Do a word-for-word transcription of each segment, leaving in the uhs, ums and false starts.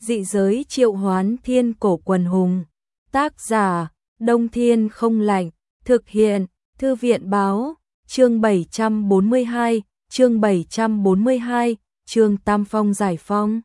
Dị giới triệu hoán thiên cổ quần hùng. Tác giả, Đông Thiên Không Lạnh. Thực hiện, Thư viện báo. Chương bảy trăm bốn mươi hai, chương bảy trăm bốn mươi hai, chương Tam Phong giải phong.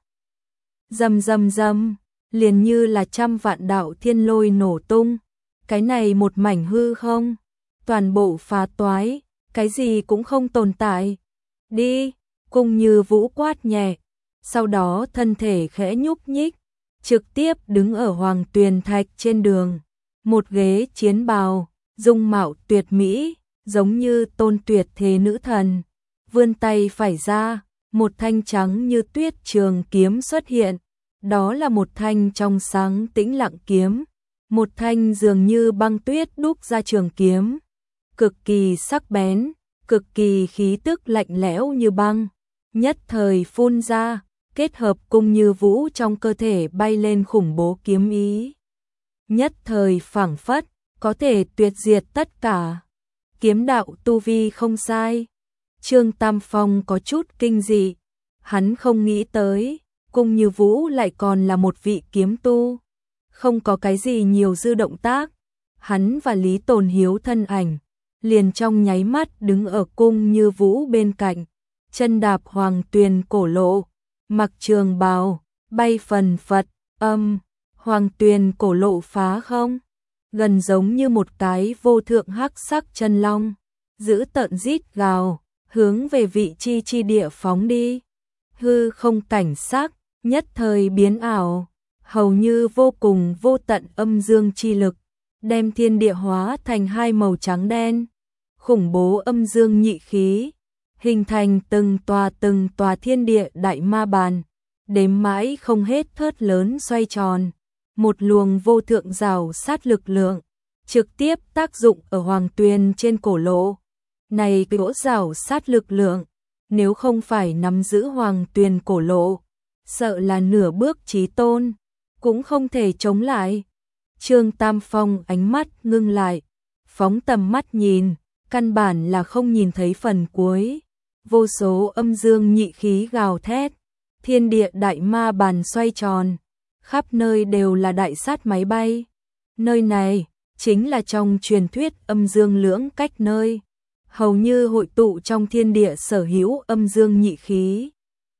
Rầm rầm rầm, liền như là trăm vạn đạo thiên lôi nổ tung. Cái này một mảnh hư không, toàn bộ phá toái, cái gì cũng không tồn tại. Đi, Cung Như Vũ quát nhẹ, sau đó thân thể khẽ nhúc nhích, trực tiếp đứng ở Hoàng Tuyền Thạch trên đường. Một ghế chiến bào, dung mạo tuyệt mỹ, giống như tôn tuyệt thế nữ thần. Vươn tay phải ra, một thanh trắng như tuyết trường kiếm xuất hiện. Đó là một thanh trong sáng tĩnh lặng kiếm, một thanh dường như băng tuyết đúc ra trường kiếm, cực kỳ sắc bén, cực kỳ khí tức lạnh lẽo như băng, nhất thời phun ra, kết hợp Cung Như Vũ trong cơ thể bay lên khủng bố kiếm ý. Nhất thời phảng phất, có thể tuyệt diệt tất cả. Kiếm đạo tu vi không sai. Trương Tam Phong có chút kinh dị, hắn không nghĩ tới Cung Như Vũ lại còn là một vị kiếm tu. Không có cái gì nhiều dư động tác, hắn và Lý Tồn Hiếu thân ảnh liền trong nháy mắt đứng ở Cung Như Vũ bên cạnh, chân đạp Hoàng Tuyền cổ lộ, mặc trường bào, bay phần phật, âm, Hoàng Tuyền cổ lộ phá không, gần giống như một cái vô thượng hắc sắc chân long, giữ tợn rít gào, hướng về vị chi chi địa phóng đi. Hư không cảnh sắc nhất thời biến ảo, hầu như vô cùng vô tận âm dương chi lực, đem thiên địa hóa thành hai màu trắng đen. Khủng bố âm dương nhị khí, hình thành từng tòa từng tòa thiên địa đại ma bàn, đếm mãi không hết thớt lớn xoay tròn. Một luồng vô thượng rào sát lực lượng, trực tiếp tác dụng ở Hoàng Tuyền trên cổ lộ. Này cái gỗ rào sát lực lượng, nếu không phải nắm giữ Hoàng Tuyền cổ lộ, sợ là nửa bước chí tôn, cũng không thể chống lại. Trương Tam Phong ánh mắt ngưng lại, phóng tầm mắt nhìn, căn bản là không nhìn thấy phần cuối. Vô số âm dương nhị khí gào thét, thiên địa đại ma bàn xoay tròn, khắp nơi đều là đại sát máy bay. Nơi này chính là trong truyền thuyết âm dương lưỡng cách nơi, hầu như hội tụ trong thiên địa sở hữu âm dương nhị khí.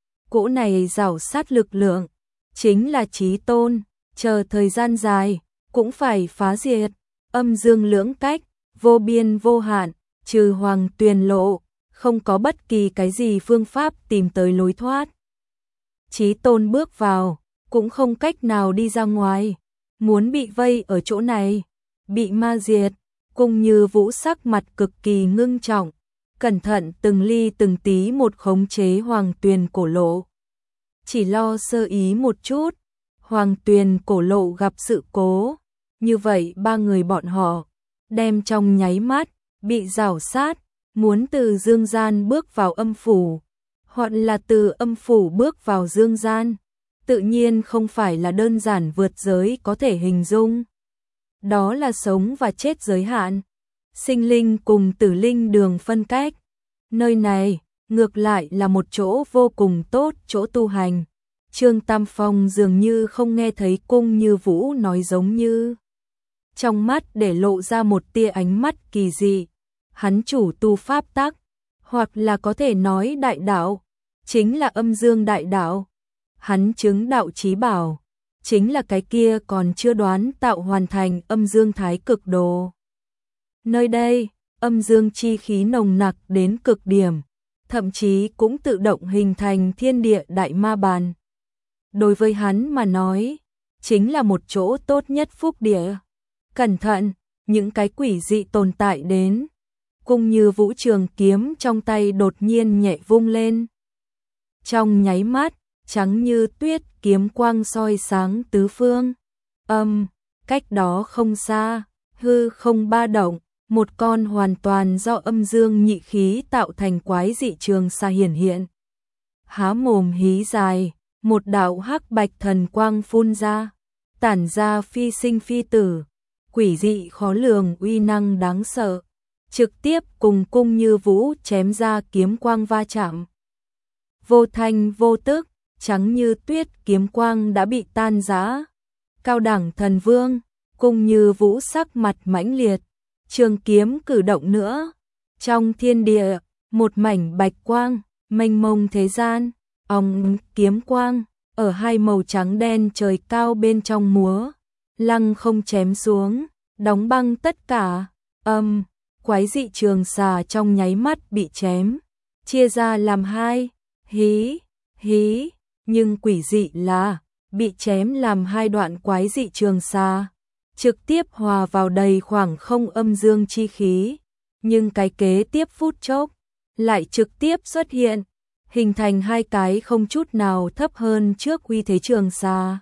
Cỗ này rào sát lực lượng, chính là chí tôn, chờ thời gian dài, cũng phải phá diệt. Âm dương lưỡng cách, vô biên vô hạn, trừ Hoàng Tuyền lộ, không có bất kỳ cái gì phương pháp tìm tới lối thoát. Chí tôn bước vào, cũng không cách nào đi ra ngoài, muốn bị vây ở chỗ này, bị ma diệt. Cung Như Vũ sắc mặt cực kỳ ngưng trọng, cẩn thận từng ly từng tí một khống chế Hoàng Tuyền cổ lộ. Chỉ lo sơ ý một chút, Hoàng Tuyền cổ lộ gặp sự cố, như vậy ba người bọn họ đem trong nháy mắt bị rào sát, muốn từ dương gian bước vào âm phủ, hoặc là từ âm phủ bước vào dương gian, tự nhiên không phải là đơn giản vượt giới có thể hình dung. Đó là sống và chết giới hạn, sinh linh cùng tử linh đường phân cách. Nơi này ngược lại là một chỗ vô cùng tốt, chỗ tu hành. Trương Tam Phong dường như không nghe thấy Cung Như Vũ nói, giống như trong mắt để lộ ra một tia ánh mắt kỳ dị. Hắn chủ tu pháp tắc, hoặc là có thể nói đại đạo, chính là âm dương đại đạo. Hắn chứng đạo chí bảo, chính là cái kia còn chưa đoán tạo hoàn thành âm dương thái cực đồ. Nơi đây, âm dương chi khí nồng nặc đến cực điểm, thậm chí cũng tự động hình thành thiên địa đại ma bàn. Đối với hắn mà nói, chính là một chỗ tốt nhất phúc địa. Cẩn thận, những cái quỷ dị tồn tại đến. Cung Như Vũ trường kiếm trong tay đột nhiên nhẹ vung lên. Trong nháy mắt, trắng như tuyết kiếm quang soi sáng tứ phương. Âm, cách đó không xa, hư không ba động, một con hoàn toàn do âm dương nhị khí tạo thành quái dị trường xa hiển hiện. Há mồm hí dài, một đạo hắc bạch thần quang phun ra, tản ra phi sinh phi tử, quỷ dị khó lường uy năng đáng sợ, trực tiếp cùng Cung Như Vũ chém ra kiếm quang va chạm. Vô thanh vô tức, trắng như tuyết kiếm quang đã bị tan rã. Cao đẳng thần vương, Cung Như Vũ sắc mặt mãnh liệt, trường kiếm cử động nữa. Trong thiên địa, một mảnh bạch quang, mênh mông thế gian, ong kiếm quang, ở hai màu trắng đen trời cao bên trong múa, lăng không chém xuống, đóng băng tất cả. Âm, quái dị trường xà trong nháy mắt bị chém, chia ra làm hai, hí, hí, nhưng quỷ dị là, bị chém làm hai đoạn quái dị trường xà, trực tiếp hòa vào đầy khoảng không âm dương chi khí, nhưng cái kế tiếp phút chốc, lại trực tiếp xuất hiện, hình thành hai cái không chút nào thấp hơn trước uy thế trường xà.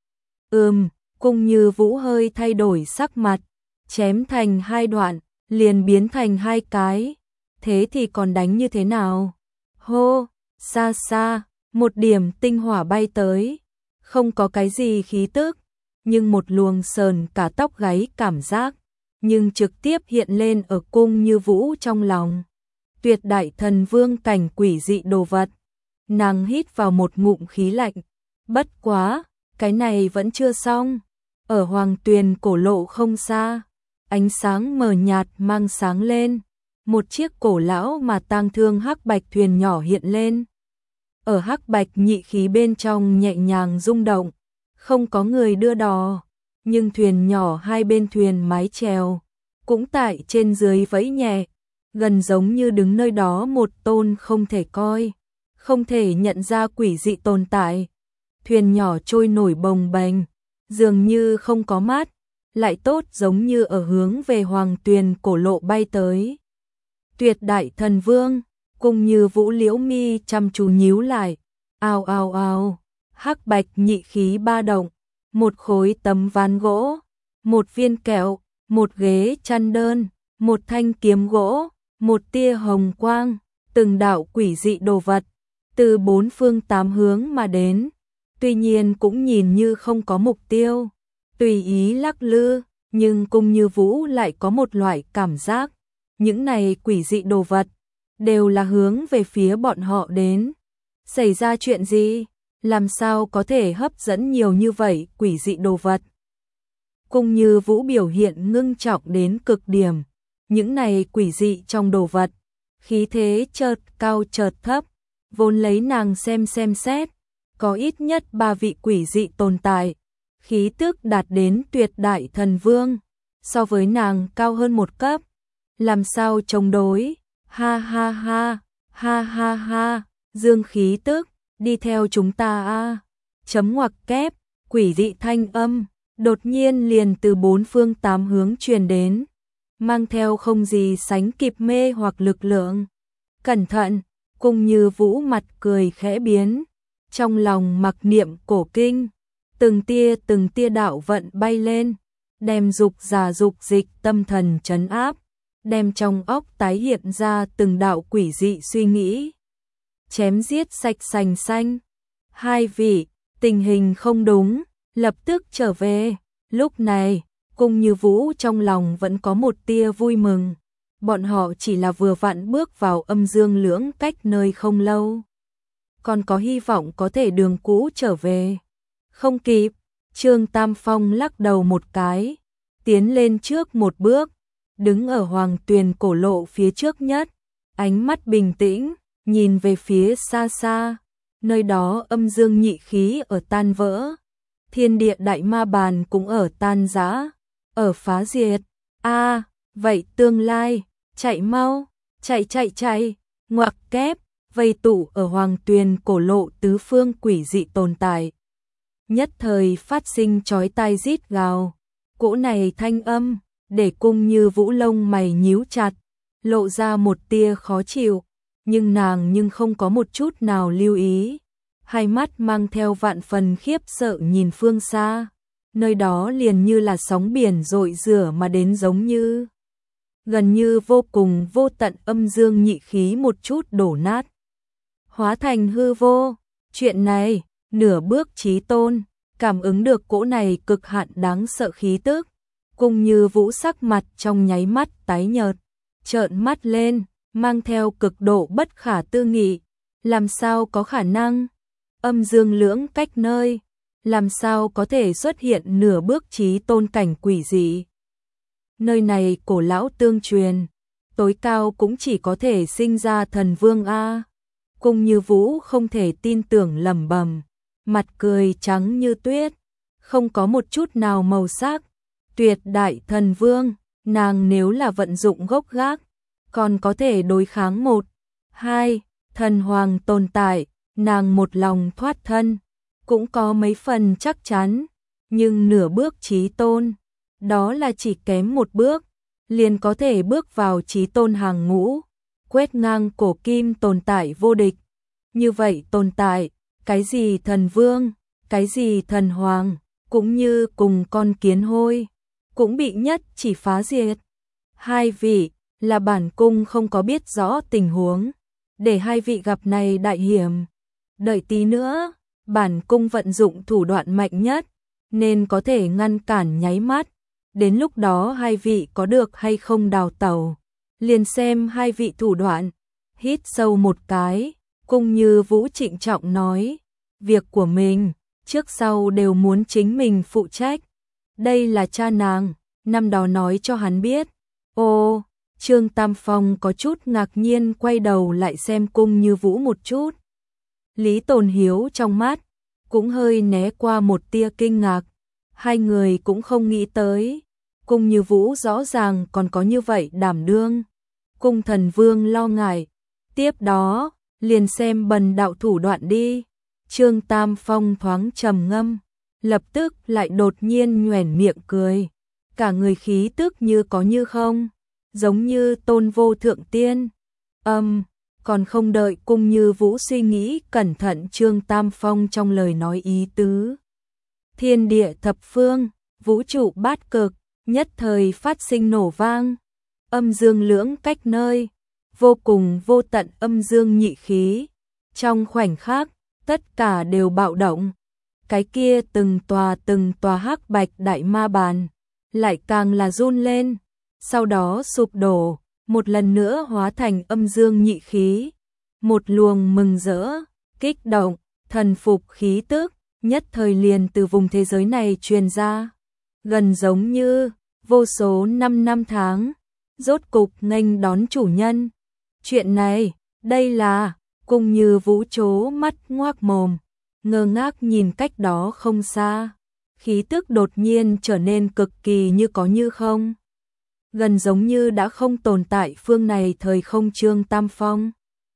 Ừm, Cung Như Vũ hơi thay đổi sắc mặt, chém thành hai đoạn, liền biến thành hai cái, thế thì còn đánh như thế nào? Hô, xa xa, một điểm tinh hỏa bay tới, không có cái gì khí tức, nhưng một luồng sờn cả tóc gáy cảm giác, nhưng trực tiếp hiện lên ở Cung Như Vũ trong lòng. Tuyệt đại thần vương cảnh quỷ dị đồ vật. Nàng hít vào một ngụm khí lạnh. Bất quá, cái này vẫn chưa xong. Ở Hoàng Tuyền cổ lộ không xa, ánh sáng mờ nhạt mang sáng lên, một chiếc cổ lão mà tang thương hắc bạch thuyền nhỏ hiện lên. Ở hắc bạch nhị khí bên trong nhẹ nhàng rung động, không có người đưa đò, nhưng thuyền nhỏ hai bên thuyền mái chèo cũng tại trên dưới vẫy nhẹ, gần giống như đứng nơi đó một tôn không thể coi, không thể nhận ra quỷ dị tồn tại. Thuyền nhỏ trôi nổi bồng bềnh, dường như không có mát, lại tốt giống như ở hướng về Hoàng Tuyền cổ lộ bay tới. Tuyệt đại thần vương, Cung Như Vũ liễu mi chăm chú nhíu lại, ao ao ao, hắc bạch nhị khí ba động, một khối tấm ván gỗ, một viên kẹo, một ghế chăn đơn, một thanh kiếm gỗ, một tia hồng quang, từng đạo quỷ dị đồ vật, từ bốn phương tám hướng mà đến, tuy nhiên cũng nhìn như không có mục tiêu, tùy ý lắc lư, nhưng Cung Như Vũ lại có một loại cảm giác, những này quỷ dị đồ vật, đều là hướng về phía bọn họ đến. Xảy ra chuyện gì? Làm sao có thể hấp dẫn nhiều như vậy quỷ dị đồ vật? Cung Như Vũ biểu hiện ngưng trọng đến cực điểm, những này quỷ dị trong đồ vật, khí thế chợt cao chợt thấp, vốn lấy nàng xem xem xét, có ít nhất ba vị quỷ dị tồn tại, khí tức đạt đến tuyệt đại thần vương, so với nàng cao hơn một cấp, làm sao chống đối? Ha ha ha, ha ha ha, dương khí tức, đi theo chúng ta a. Chấm ngoặc kép, quỷ dị thanh âm, đột nhiên liền từ bốn phương tám hướng truyền đến, mang theo không gì sánh kịp mê hoặc lực lượng. Cẩn thận, Cung Như Vũ mặt cười khẽ biến, trong lòng mặc niệm cổ kinh, từng tia từng tia đạo vận bay lên, đem dục giả dục dịch tâm thần trấn áp, đem trong óc tái hiện ra từng đạo quỷ dị suy nghĩ. Chém giết sạch sành xanh. Hai vị, tình hình không đúng, lập tức trở về. Lúc này, Cung Như Vũ trong lòng vẫn có một tia vui mừng. Bọn họ chỉ là vừa vặn bước vào âm dương lưỡng cách nơi không lâu. Còn có hy vọng có thể đường cũ trở về. Không kịp, Trương Tam Phong lắc đầu một cái, tiến lên trước một bước, đứng ở Hoàng Tuyền cổ lộ phía trước nhất, ánh mắt bình tĩnh, nhìn về phía xa xa, nơi đó âm dương nhị khí ở tan vỡ, thiên địa đại ma bàn cũng ở tan rã, ở phá diệt. A, à, vậy tương lai, chạy mau, chạy chạy chạy, ngoặc kép, vây tụ ở Hoàng Tuyền cổ lộ tứ phương quỷ dị tồn tại. Nhất thời phát sinh chói tai rít gào, cỗ này thanh âm, để Cung Như Vũ lông mày nhíu chặt, lộ ra một tia khó chịu, nhưng nàng nhưng không có một chút nào lưu ý, hai mắt mang theo vạn phần khiếp sợ nhìn phương xa, nơi đó liền như là sóng biển dội rửa mà đến giống như, gần như vô cùng vô tận âm dương nhị khí một chút đổ nát, hóa thành hư vô. Chuyện này, nửa bước chí tôn, cảm ứng được cỗ này cực hạn đáng sợ khí tức, Cung Như Vũ sắc mặt trong nháy mắt tái nhợt, trợn mắt lên, mang theo cực độ bất khả tư nghị, làm sao có khả năng? âm dương lưỡng cách nơi, làm sao có thể xuất hiện nửa bước chí tôn cảnh quỷ dị. Nơi này cổ lão tương truyền, tối cao cũng chỉ có thể sinh ra thần vương a. Cung Như Vũ không thể tin tưởng lẩm bẩm, mặt cười trắng như tuyết, không có một chút nào màu sắc. Tuyệt đại thần vương, nàng nếu là vận dụng gốc gác, còn có thể đối kháng một, hai, thần hoàng tồn tại, nàng một lòng thoát thân, cũng có mấy phần chắc chắn, nhưng nửa bước chí tôn, đó là chỉ kém một bước, liền có thể bước vào chí tôn hàng ngũ, quét ngang cổ kim tồn tại vô địch. Như vậy tồn tại, cái gì thần vương, cái gì thần hoàng, cũng như cùng con kiến hôi, cũng bị nhất chỉ phá diệt. Hai vị, là bản cung không có biết rõ tình huống, để hai vị gặp này đại hiểm. Đợi tí nữa, bản cung vận dụng thủ đoạn mạnh nhất, nên có thể ngăn cản nháy mắt. Đến lúc đó hai vị có được hay không đào tẩu, liền xem hai vị thủ đoạn. Hít sâu một cái, Cung Như Vũ trịnh trọng nói, việc của mình, trước sau đều muốn chính mình phụ trách. Đây là cha nàng, năm đó nói cho hắn biết. Ô, Trương Tam Phong có chút ngạc nhiên quay đầu lại xem Cung Như Vũ một chút. Lý Tồn Hiếu trong mắt, cũng hơi né qua một tia kinh ngạc. Hai người cũng không nghĩ tới, Cung Như Vũ rõ ràng còn có như vậy đảm đương. Cung Thần Vương lo ngại, tiếp đó, liền xem bần đạo thủ đoạn đi. Trương Tam Phong thoáng trầm ngâm, lập tức lại đột nhiên nhoẻn miệng cười. Cả người khí tức như có như không, giống như tôn vô thượng tiên. Âm, um, còn không đợi Cung Như Vũ suy nghĩ cẩn thận Trương Tam Phong trong lời nói ý tứ. Thiên địa thập phương, vũ trụ bát cực, nhất thời phát sinh nổ vang. Âm dương lưỡng cách nơi, vô cùng vô tận âm dương nhị khí. Trong khoảnh khắc, tất cả đều bạo động. Cái kia từng tòa từng tòa hắc bạch đại ma bàn, lại càng là run lên, sau đó sụp đổ, một lần nữa hóa thành âm dương nhị khí. Một luồng mừng rỡ, kích động, thần phục khí tức, nhất thời liền từ vùng thế giới này truyền ra. Gần giống như, vô số năm năm tháng, rốt cục nghênh đón chủ nhân. Chuyện này, đây là, Cung Như Vũ chố mắt ngoác mồm, ngơ ngác nhìn cách đó không xa. Khí tức đột nhiên trở nên cực kỳ như có như không. Gần giống như đã không tồn tại phương này thời không. Trương Tam Phong.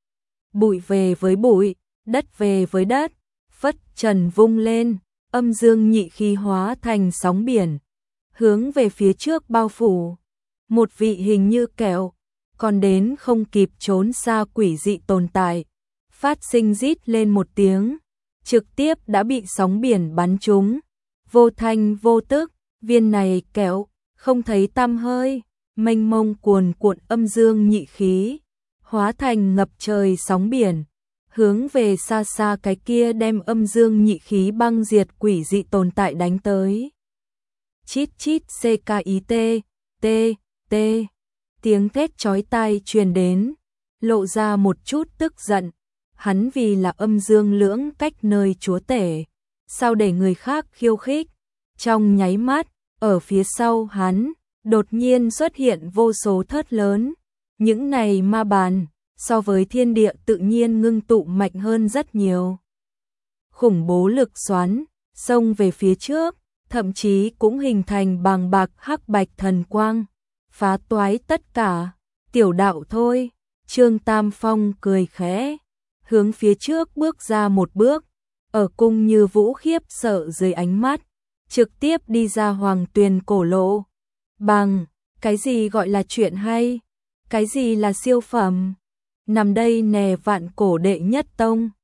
Bụi về với bụi, đất về với đất, phất trần vung lên, âm dương nhị khí hóa thành sóng biển, hướng về phía trước bao phủ. Một vị hình như kẹo, còn đến không kịp trốn xa quỷ dị tồn tại, phát sinh rít lên một tiếng, trực tiếp đã bị sóng biển bắn trúng. Vô thanh vô tức, viên này kẹo, không thấy tăm hơi, mênh mông cuồn cuộn âm dương nhị khí, hóa thành ngập trời sóng biển, hướng về xa xa cái kia đem âm dương nhị khí băng diệt quỷ dị tồn tại đánh tới. Chít chít ckit, t, t, tiếng thét chói tai truyền đến, lộ ra một chút tức giận. Hắn vì là âm dương lưỡng cách nơi chúa tể, sao để người khác khiêu khích. Trong nháy mắt, ở phía sau hắn, đột nhiên xuất hiện vô số thớt lớn. Những này ma bàn, so với thiên địa tự nhiên ngưng tụ mạnh hơn rất nhiều. Khủng bố lực xoắn, xông về phía trước, thậm chí cũng hình thành bàng bạc hắc bạch thần quang, phá toái tất cả. Tiểu đạo thôi, Trương Tam Phong cười khẽ, hướng phía trước bước ra một bước, ở Cung Như Vũ khiếp sợ dưới ánh mắt, trực tiếp đi ra Hoàng Tuyền cổ lộ. Bằng, cái gì gọi là chuyện hay, cái gì là siêu phẩm, nằm đây nè vạn cổ đệ nhất tông.